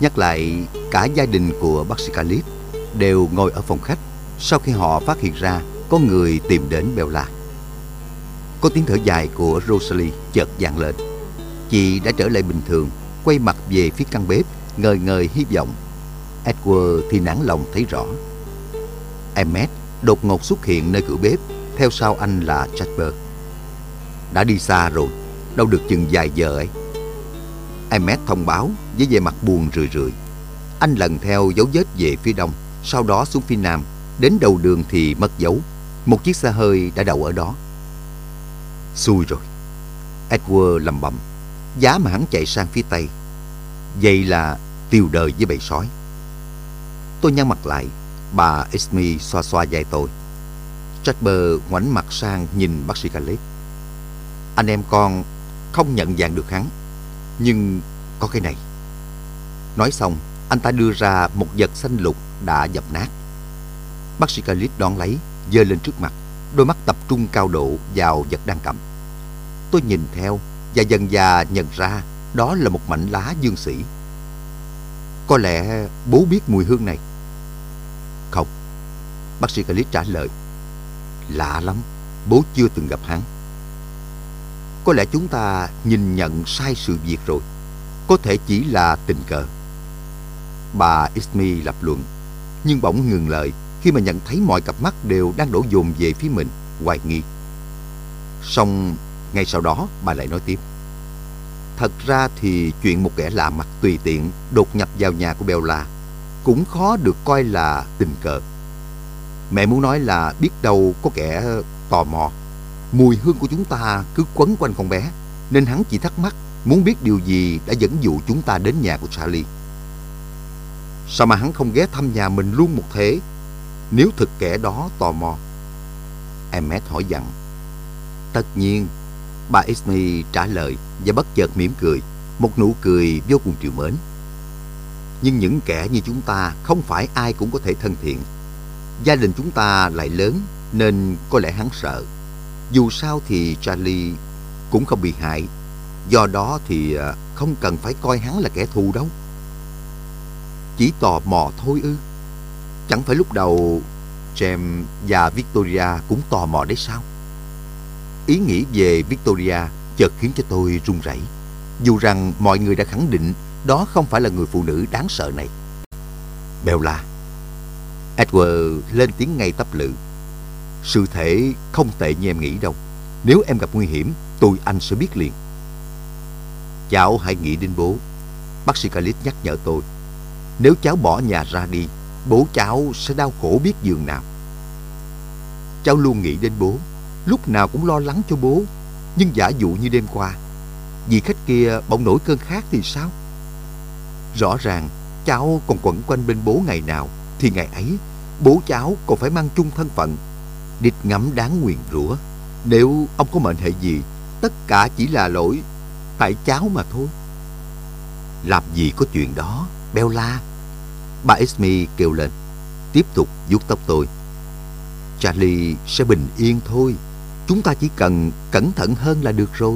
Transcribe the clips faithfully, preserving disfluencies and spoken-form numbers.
Nhắc lại, cả gia đình của bác sĩ Calip đều ngồi ở phòng khách sau khi họ phát hiện ra có người tìm đến Bella. Có tiếng thở dài của Rosalie chợt vang lên. Chị đã trở lại bình thường, quay mặt về phía căn bếp, ngời ngời hy vọng. Edward thì nản lòng thấy rõ. Emmett đột ngột xuất hiện nơi cửa bếp, theo sau anh là Jasper. Đã đi xa rồi, đâu được chừng vài giờ ấy. Emmett thông báo với vẻ mặt buồn rười rượi. Anh lần theo dấu vết về phía đông, sau đó xuống phía nam. Đến đầu đường thì mất dấu. Một chiếc xe hơi đã đậu ở đó. Xui rồi, Edward lẩm bẩm. Giá mà hắn chạy sang phía tây, vậy là tiêu đời với bầy sói. Tôi nhăn mặt lại. Bà Esme xoa xoa vai tôi. Jasper ngoảnh mặt sang nhìn bác sĩ Caleb. Anh em con không nhận dạng được hắn, nhưng có cái này. Nói xong, anh ta đưa ra một vật xanh lục đã dập nát. Bác sĩ Caleb đón lấy, giơ lên trước mặt, đôi mắt tập trung cao độ vào vật đang cầm. Tôi nhìn theo và dần dà nhận ra đó là một mảnh lá dương xỉ. Có lẽ bố biết mùi hương này. Không, bác sĩ Caleb trả lời. Lạ lắm, bố chưa từng gặp hắn. Có lẽ chúng ta nhìn nhận sai sự việc rồi. Có thể chỉ là tình cờ. Bà Esme lập luận, nhưng bỗng ngừng lời khi mà nhận thấy mọi cặp mắt đều đang đổ dồn về phía mình, hoài nghi. Song ngay sau đó bà lại nói tiếp. Thật ra thì chuyện một kẻ lạ mặt tùy tiện đột nhập vào nhà của Bella cũng khó được coi là tình cờ. Mẹ muốn nói là biết đâu có kẻ tò mò. Mùi hương của chúng ta cứ quấn quanh con bé, nên hắn chỉ thắc mắc, muốn biết điều gì đã dẫn dụ chúng ta đến nhà của Charlie. Sao mà hắn không ghé thăm nhà mình luôn một thế, nếu thực kẻ đó tò mò? Emmett hỏi dặn. Tất nhiên, bà Esme trả lời và bất chợt mỉm cười, một nụ cười vô cùng trìu mến. Nhưng những kẻ như chúng ta không phải ai cũng có thể thân thiện. Gia đình chúng ta lại lớn, nên có lẽ hắn sợ. Dù sao thì Charlie cũng không bị hại, do đó thì không cần phải coi hắn là kẻ thù đâu. Chỉ tò mò thôi ư? Chẳng phải lúc đầu James và Victoria cũng tò mò đấy sao? Ý nghĩ về Victoria chợt khiến cho tôi run rẩy, dù rằng mọi người đã khẳng định đó không phải là người phụ nữ đáng sợ này. Bella. Edward lên tiếng ngay tấp lự. Sự thể không tệ như em nghĩ đâu. Nếu em gặp nguy hiểm, tụi anh sẽ biết liền. Cháu hãy nghĩ đến bố, bác sĩ Calip nhắc nhở tôi. Nếu cháu bỏ nhà ra đi, bố cháu sẽ đau khổ biết giường nào. Cháu luôn nghĩ đến bố, lúc nào cũng lo lắng cho bố. Nhưng giả dụ như đêm qua, vị khách kia bỗng nổi cơn khát thì sao? Rõ ràng cháu còn quẩn quanh bên bố ngày nào, thì ngày ấy bố cháu còn phải mang chung thân phận. Địch ngắm đáng nguyền rủa. Nếu ông có mệnh hệ gì, tất cả chỉ là lỗi tại cháu mà thôi. Làm gì có chuyện đó, Bella. Bà Esme kêu lên, tiếp tục vuốt tóc tôi. Charlie sẽ bình yên thôi. Chúng ta chỉ cần cẩn thận hơn là được rồi.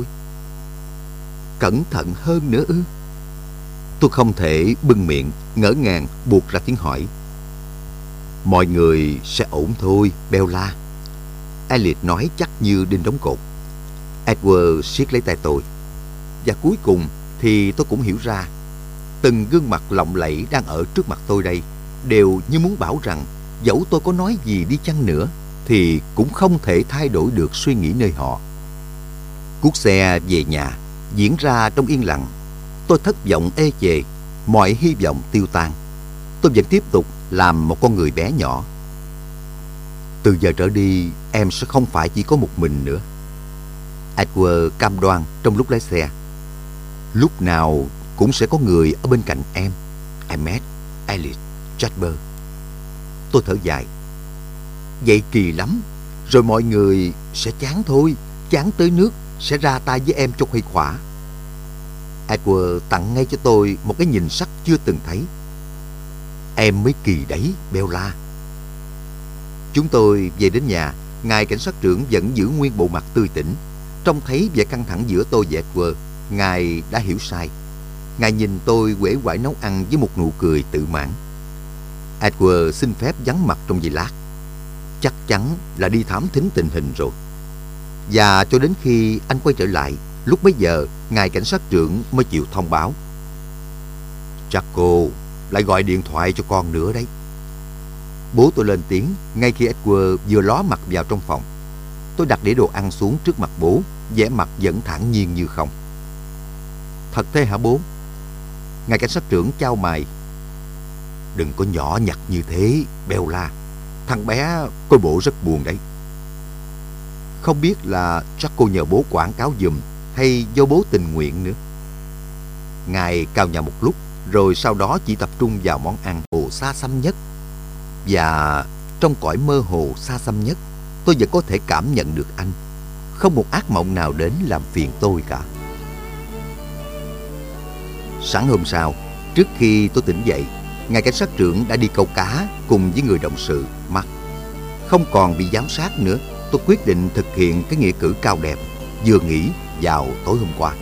Cẩn thận hơn nữa ư? Tôi không thể bưng miệng, ngỡ ngàng buột ra tiếng hỏi. Mọi người sẽ ổn thôi, Bella. Elliot nói chắc như đinh đóng cột. Edward siết lấy tay tôi. Và cuối cùng thì tôi cũng hiểu ra, từng gương mặt lộng lẫy đang ở trước mặt tôi đây đều như muốn bảo rằng dẫu tôi có nói gì đi chăng nữa thì cũng không thể thay đổi được suy nghĩ nơi họ. Cuốc xe về nhà diễn ra trong yên lặng. Tôi thất vọng ê chề, mọi hy vọng tiêu tan. Tôi vẫn tiếp tục làm một con người bé nhỏ. Từ giờ trở đi, em sẽ không phải chỉ có một mình nữa. Edward cam đoan trong lúc lái xe. Lúc nào cũng sẽ có người ở bên cạnh em. Emmett, Elliot, Jasper. Tôi thở dài. Vậy kỳ lắm. Rồi mọi người sẽ chán thôi. Chán tới nước sẽ ra tay với em cho khuây khỏa. Edward tặng ngay cho tôi một cái nhìn sắc chưa từng thấy. Em mới kỳ đấy, Bella. Chúng tôi về đến nhà. Ngài cảnh sát trưởng vẫn giữ nguyên bộ mặt tươi tỉnh. Trông thấy vẻ căng thẳng giữa tôi và Edward, Ngài đã hiểu sai. Ngài nhìn tôi uể oải nấu ăn với một nụ cười tự mãn. Edward xin phép vắng mặt trong giây lát. Chắc chắn là đi thám thính tình hình rồi. Và cho đến khi anh quay trở lại, lúc bấy giờ ngài cảnh sát trưởng mới chịu thông báo. Jaco lại gọi điện thoại cho con nữa đấy. Bố tôi lên tiếng ngay khi Edward vừa ló mặt vào trong phòng. Tôi đặt đĩa đồ ăn xuống trước mặt bố, vẻ mặt vẫn thản nhiên như không. Thật thế hả bố? Ngài cảnh sát trưởng chau mày. Đừng có nhỏ nhặt như thế, Bella. Thằng bé coi bộ rất buồn đấy. Không biết là chắc cô nhờ bố quảng cáo giùm hay do bố tình nguyện nữa. Ngài cào nhào một lúc, rồi sau đó chỉ tập trung vào món ăn hồ xa xăm nhất. Và trong cõi mơ hồ xa xăm nhất, tôi vẫn có thể cảm nhận được anh. Không một ác mộng nào đến làm phiền tôi cả. Sáng hôm sau, trước khi tôi tỉnh dậy, ngài cảnh sát trưởng đã đi câu cá cùng với người đồng sự Mark. Không còn bị giám sát nữa, tôi quyết định thực hiện cái nghĩa cử cao đẹp vừa nghĩ vào tối hôm qua.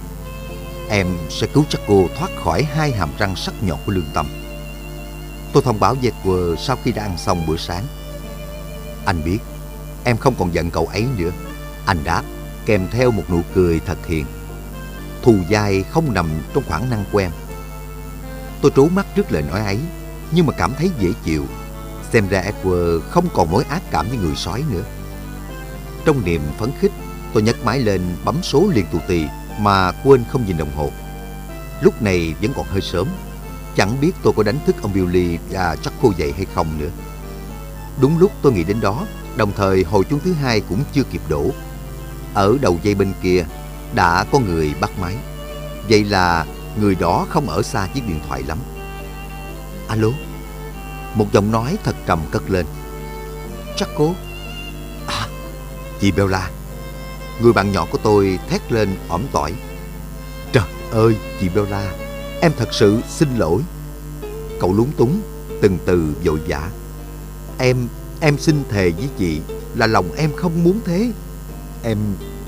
Em sẽ cứu Jaco thoát khỏi hai hàm răng sắc nhọn của lương tâm. Tôi thông báo với Edward sau khi đã ăn xong bữa sáng. Anh biết, em không còn giận cậu ấy nữa. Anh đáp, kèm theo một nụ cười thật hiền. Thù dai không nằm trong khả năng của em. Tôi trố mắt trước lời nói ấy, nhưng mà cảm thấy dễ chịu. Xem ra Edward không còn mối ác cảm với người sói nữa. Trong niềm phấn khích, tôi nhấc máy lên bấm số liền tù tì mà quên không nhìn đồng hồ. Lúc này vẫn còn hơi sớm. Chẳng biết tôi có đánh thức ông Billy và Jaco dậy hay không nữa. Đúng lúc tôi nghĩ đến đó, đồng thời hồi chuông thứ hai cũng chưa kịp đổ. Ở đầu dây bên kia đã có người bắt máy. Vậy là người đó không ở xa chiếc điện thoại lắm. Alo? Một giọng nói thật trầm cất lên. Jaco? À, chị Bella. Người bạn nhỏ của tôi thét lên ỏm tỏi. Trời ơi, chị Bella, em thật sự xin lỗi. Cậu lúng túng, từng từ vội vã. Em, em xin thề với chị là lòng em không muốn thế. Em,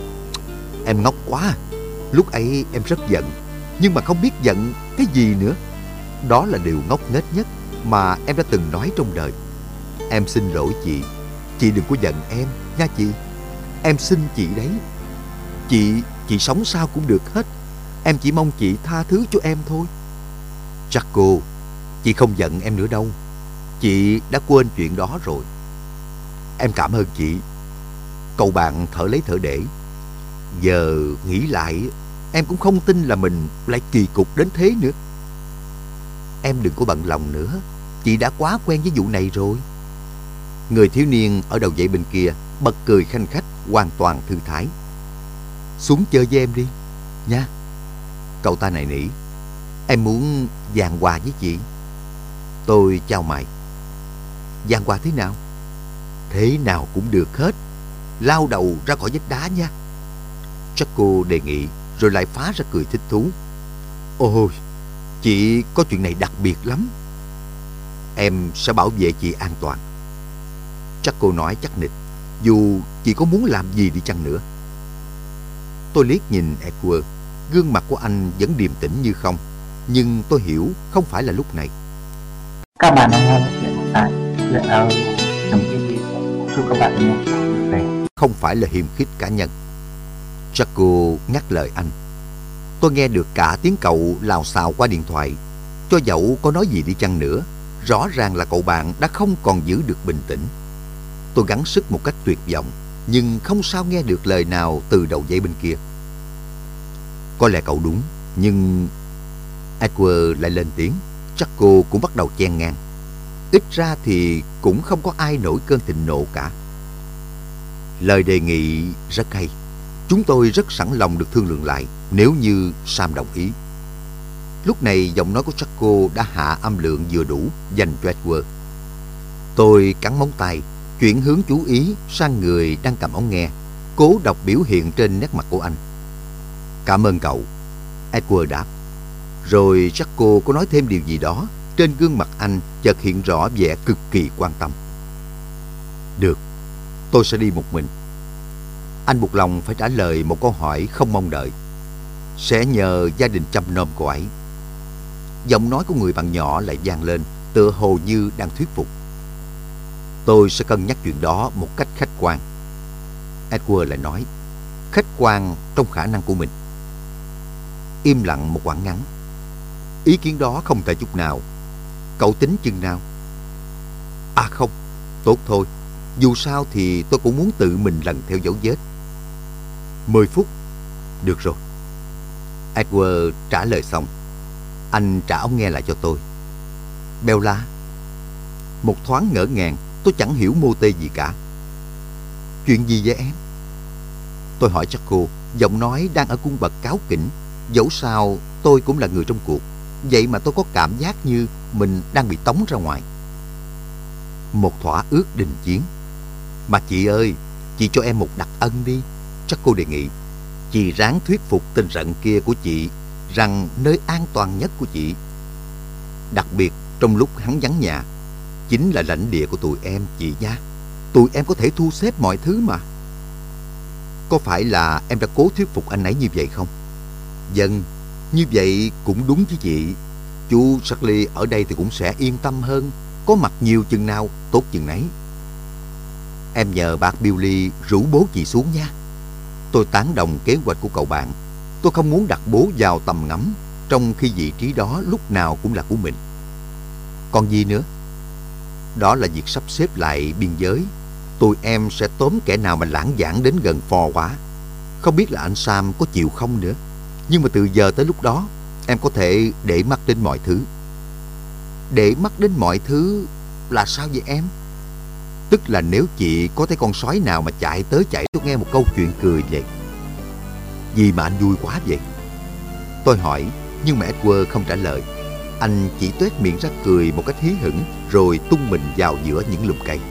em ngốc quá. Lúc ấy em rất giận, nhưng mà không biết giận cái gì nữa. Đó là điều ngốc nghếch nhất mà em đã từng nói trong đời. Em xin lỗi chị. Chị đừng có giận em nha chị. Em xin chị đấy. Chị, chị sống sao cũng được hết. Em chỉ mong chị tha thứ cho em thôi. Jaco, chị không giận em nữa đâu. Chị đã quên chuyện đó rồi. Em cảm ơn chị. Cậu bạn thở lấy thở để. Giờ nghĩ lại, em cũng không tin là mình lại kỳ cục đến thế nữa. Em đừng có bận lòng nữa. Chị đã quá quen với vụ này rồi. Người thiếu niên ở đầu dãy bên kia bật cười khanh khách, hoàn toàn thư thái. Xuống chơi với em đi nha. Cậu ta nài nỉ. Em muốn giằng hòa với chị. Tôi chau mày. Giằng hòa thế nào? Thế nào cũng được hết. Lao đầu ra khỏi vách đá nha. Jaco đề nghị, rồi lại phá ra cười thích thú. Ôi, chị có chuyện này đặc biệt lắm. Em sẽ bảo vệ chị an toàn. Jaco nói chắc nịch, dù chị có muốn làm gì đi chăng nữa. Tôi liếc nhìn Edward. Gương mặt của anh vẫn điềm tĩnh như không. Nhưng tôi hiểu không phải là lúc này. Các bạn đang nghe hiện tại chuyện ở trong video. Chúc các bạn nghe vui vẻ. Không phải là hiềm khích cá nhân. Jaco ngắt lời anh. Tôi nghe được cả tiếng cậu lào xào qua điện thoại. Cho dẫu có nói gì đi chăng nữa, rõ ràng là cậu bạn đã không còn giữ được bình tĩnh. Tôi gắng sức một cách tuyệt vọng, nhưng không sao nghe được lời nào từ đầu dây bên kia. Có lẽ cậu đúng, nhưng... Edward lại lên tiếng. Jaco cũng bắt đầu chen ngang. Ít ra thì cũng không có ai nổi cơn thịnh nộ cả. Lời đề nghị rất hay. Chúng tôi rất sẵn lòng được thương lượng lại nếu như Sam đồng ý. Lúc này giọng nói của Jaco đã hạ âm lượng vừa đủ dành cho Edward. Tôi cắn móng tay, chuyển hướng chú ý sang người đang cầm ống nghe, cố đọc biểu hiện trên nét mặt của anh. Cảm ơn cậu, Edward đáp. Rồi Jaco có nói thêm điều gì đó. Trên gương mặt anh chợt hiện rõ vẻ cực kỳ quan tâm. Được, tôi sẽ đi một mình. Anh buộc lòng phải trả lời một câu hỏi không mong đợi. sẽ nhờ gia đình chăm nom cô ấy. Giọng nói của người bạn nhỏ lại vang lên, tựa hồ như đang thuyết phục. Tôi sẽ cân nhắc chuyện đó một cách khách quan. Edward lại nói, khách quan trong khả năng của mình. Im lặng một quãng ngắn. Ý kiến đó không tệ chút nào. Cậu tính chừng nào? À không, tốt thôi. Dù sao thì tôi cũng muốn tự mình lần theo dấu vết. Mười phút. Được rồi. Edward trả lời xong, anh trả ống nghe lại cho tôi. Bella. Một thoáng ngỡ ngàng, tôi chẳng hiểu mô tê gì cả. Chuyện gì vậy em? Tôi hỏi Jaco, giọng nói đang ở cung bậc cáu kỉnh. Dẫu sao tôi cũng là người trong cuộc, vậy mà tôi có cảm giác như mình đang bị tống ra ngoài. Một thỏa ước đình chiến. Mà chị ơi, chị cho em một đặc ân đi, Jaco đề nghị. Chị ráng thuyết phục tên rận kia của chị rằng nơi an toàn nhất của chị, đặc biệt trong lúc hắn vắng nhà, chính là lãnh địa của tụi em, chị nha. Tụi em có thể thu xếp mọi thứ mà. Có phải là em đã cố thuyết phục anh ấy như vậy không? Vâng, như vậy cũng đúng chứ chị. Chú Charlie ở đây thì cũng sẽ yên tâm hơn. Có mặt nhiều chừng nào tốt chừng nấy. Em nhờ bác Billy rủ bố chị xuống nha. Tôi tán đồng kế hoạch của cậu bạn. Tôi không muốn đặt bố vào tầm ngắm, trong khi vị trí đó lúc nào cũng là của mình. Còn gì nữa? Đó là việc sắp xếp lại biên giới. Tụi em sẽ tóm kẻ nào mà lãng vãng đến gần phò quá. Không biết là anh Sam có chịu không nữa. Nhưng mà từ giờ tới lúc đó, em có thể để mắt đến mọi thứ. Để mắt đến mọi thứ là sao vậy em? Tức là nếu chị có thấy con sói nào mà chạy tới chạy tôi nghe một câu chuyện cười vậy. Gì mà anh vui quá vậy? Tôi hỏi, nhưng mà Edward không trả lời. Anh chỉ tuét miệng ra cười một cách hí hửng, rồi tung mình vào giữa những lùm cây.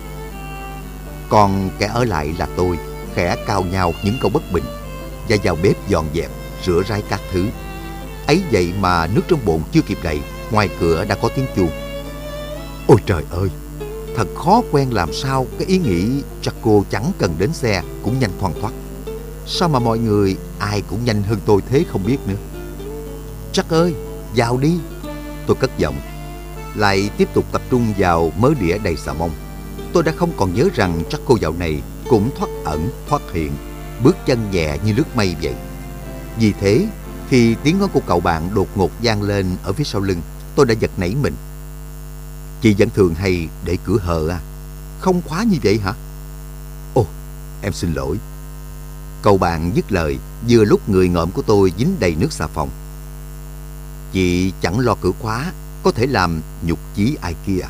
Còn kẻ ở lại là tôi, khẽ cào nhào những câu bất bình và vào bếp dọn dẹp, rửa ráy các thứ. Ấy vậy mà nước trong bồn chưa kịp đầy, ngoài cửa đã có tiếng chuông. Ôi trời ơi, thật khó quen làm sao cái ý nghĩ Jaco chẳng cần đến xe cũng nhanh thoăn thoắt. Sao mà mọi người ai cũng nhanh hơn tôi thế không biết nữa. Jack ơi, vào đi. Tôi cất giọng, lại tiếp tục tập trung vào mớ đĩa đầy xà bông. Tôi đã không còn nhớ rằng Jaco dạo này cũng thoắt ẩn, thoắt hiện, bước chân nhẹ như lướt mây vậy. Vì thế, khi tiếng nói của cậu bạn đột ngột vang lên ở phía sau lưng, tôi đã giật nảy mình. Chị vẫn thường hay để cửa hờ à? Không khóa như vậy hả? Ồ, em xin lỗi. Cậu bạn dứt lời, vừa lúc người ngợm của tôi dính đầy nước xà phòng. Chị chẳng lo cửa khóa, có thể làm nhục chí ai kia.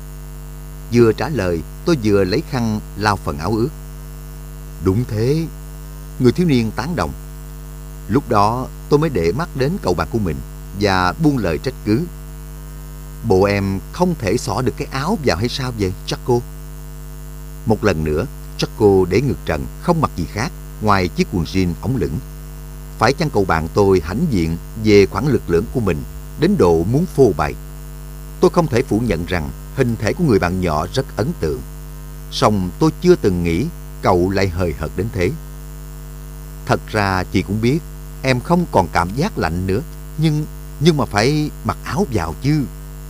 Vừa trả lời, tôi vừa lấy khăn lau phần áo ướt. Đúng thế, người thiếu niên tán đồng. Lúc đó tôi mới để mắt đến cậu bạn của mình và buông lời trách cứ. Bộ em không thể xỏ được cái áo vào hay sao vậy, Jaco? Một lần nữa, Jaco để ngực trần, không mặc gì khác ngoài chiếc quần jean ống lửng. Phải chăng cậu bạn tôi hãnh diện về khoản lực lượng của mình đến độ muốn phô bày? Tôi không thể phủ nhận rằng hình thể của người bạn nhỏ rất ấn tượng. Song tôi chưa từng nghĩ cậu lại hời hợt đến thế. Thật ra chị cũng biết em không còn cảm giác lạnh nữa, nhưng nhưng mà phải mặc áo vào chứ.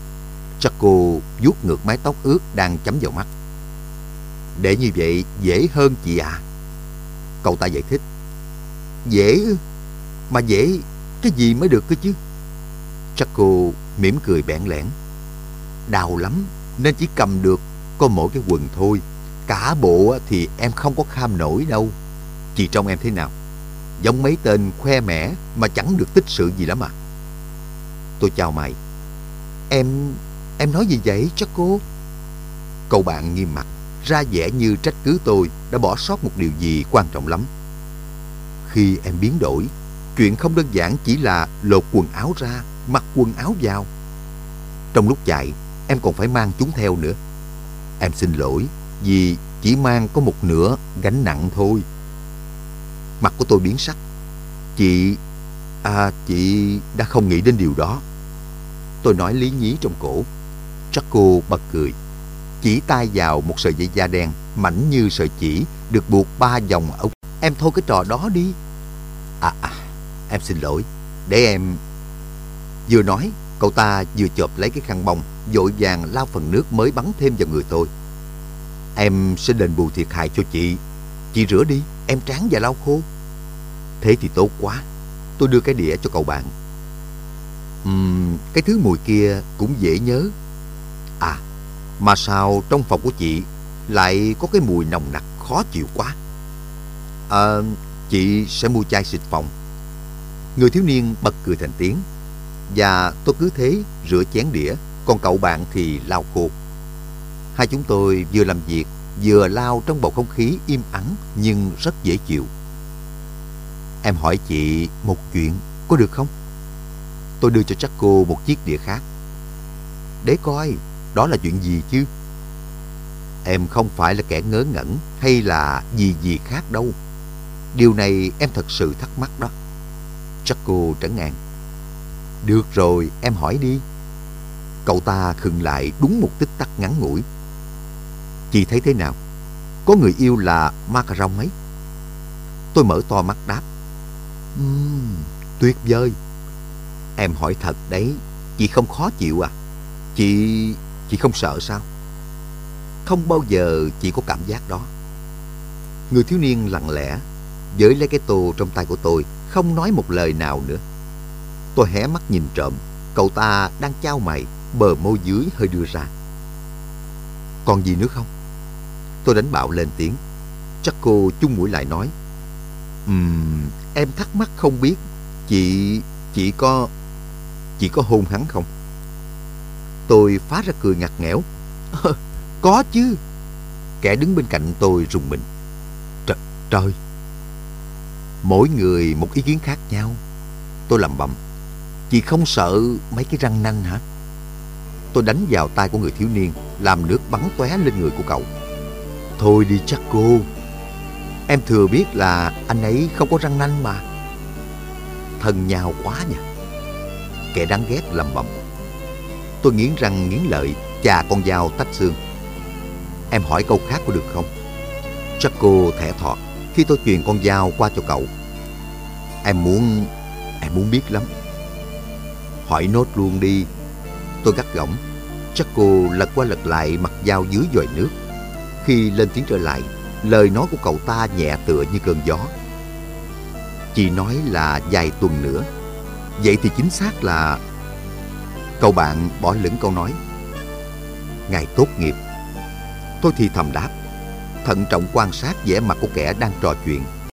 Jaco vuốt ngược mái tóc ướt đang chấm vào mắt. Để như vậy dễ hơn chị ạ. Cậu ta giải thích. Dễ ư? Mà dễ cái gì mới được cơ chứ? Jaco mỉm cười bẽn lẽn. Đau lắm nên chỉ cầm được có mỗi cái quần thôi. Cả bộ thì em không có kham nổi đâu. Chị trông em thế nào? Giống mấy tên khoe mẽ mà chẳng được tích sự gì lắm à? Tôi chào mày. Em... em nói gì vậy Jaco? Cậu bạn nghiêm mặt, ra vẻ như trách cứ tôi đã bỏ sót một điều gì quan trọng lắm. Khi em biến đổi, chuyện không đơn giản chỉ là lột quần áo ra, mặc quần áo vào. Trong lúc chạy, em còn phải mang chúng theo nữa. Em xin lỗi vì chỉ mang có một nửa gánh nặng thôi. Mặt của tôi biến sắc. Chị... À, chị đã không nghĩ đến điều đó. Tôi nói lý nhí trong cổ. Jaco bật cười, chỉ tay vào một sợi dây da đen mảnh như sợi chỉ được buộc ba vòng ở. Em thôi cái trò đó đi. À à, em xin lỗi. Để em... Vừa nói, cậu ta vừa chộp lấy cái khăn bông, vội vàng lau phần nước mới bắn thêm vào người tôi. Em sẽ đền bù thiệt hại cho chị. Chị rửa đi, em tráng và lau khô. Thế thì tốt quá. Tôi đưa cái đĩa cho cậu bạn. Uhm, cái thứ mùi kia cũng dễ nhớ. À, mà sao trong phòng của chị lại có cái mùi nồng nặc khó chịu quá. À, chị sẽ mua chai xịt phòng. Người thiếu niên bật cười thành tiếng. Và tôi cứ thế rửa chén đĩa, còn cậu bạn thì lau khô. Hai chúng tôi vừa làm việc vừa lau trong bầu không khí im ắng nhưng rất dễ chịu. Em hỏi chị một chuyện có được không? Tôi đưa cho Jaco một chiếc đĩa khác. Để coi, đó là chuyện gì chứ? Em không phải là kẻ ngớ ngẩn hay là gì gì khác đâu. Điều này em thật sự thắc mắc đó. Jaco trấn an. Được rồi, em hỏi đi. Cậu ta khựng lại đúng một tích tắc ngắn ngủi. Chị thấy thế nào? Có người yêu là macaron ấy? Tôi mở to mắt đáp. Uhm, tuyệt vời. Em hỏi thật đấy, chị không khó chịu à? Chị... chị không sợ sao? Không bao giờ chị có cảm giác đó. Người thiếu niên lặng lẽ với lấy cái tô trong tay của tôi, không nói một lời nào nữa. Tôi hé mắt nhìn trộm, cậu ta đang chau mày, bờ môi dưới hơi đưa ra. Còn gì nữa không? Tôi đánh bạo lên tiếng. Jaco chung mũi lại nói. Ừm, em thắc mắc không biết Chị... chị có... chị có hôn hắn không? Tôi phá ra cười ngặt nghẽo. Có chứ. Kẻ đứng bên cạnh tôi rùng mình. Tr Trời. Mỗi người một ý kiến khác nhau. Tôi lẩm bẩm. Chị không sợ mấy cái răng nanh hả? Tôi đánh vào tay của người thiếu niên, làm nước bắn tóe lên người của cậu. Thôi đi Jaco. Em thừa biết là anh ấy không có răng nanh mà. Thân nhau quá nha. Kẻ đáng ghét lẩm bẩm. Tôi nghiến răng nghiến lợi chà con dao tách xương. Em hỏi câu khác có được không? Jaco thẻ thọt khi tôi chuyền con dao qua cho cậu. Em muốn... em muốn biết lắm. Hỏi nốt luôn đi. Tôi gắt gỏng. Jaco lật qua lật lại mặt dao dưới vòi nước. Khi lên tiếng trở lại, lời nói của cậu ta nhẹ tựa như cơn gió. Chị nói là vài tuần nữa. Vậy thì chính xác là... Cậu bạn bỏ lửng câu nói. Ngày tốt nghiệp. Tôi thì thầm đáp, thận trọng quan sát vẻ mặt của kẻ đang trò chuyện.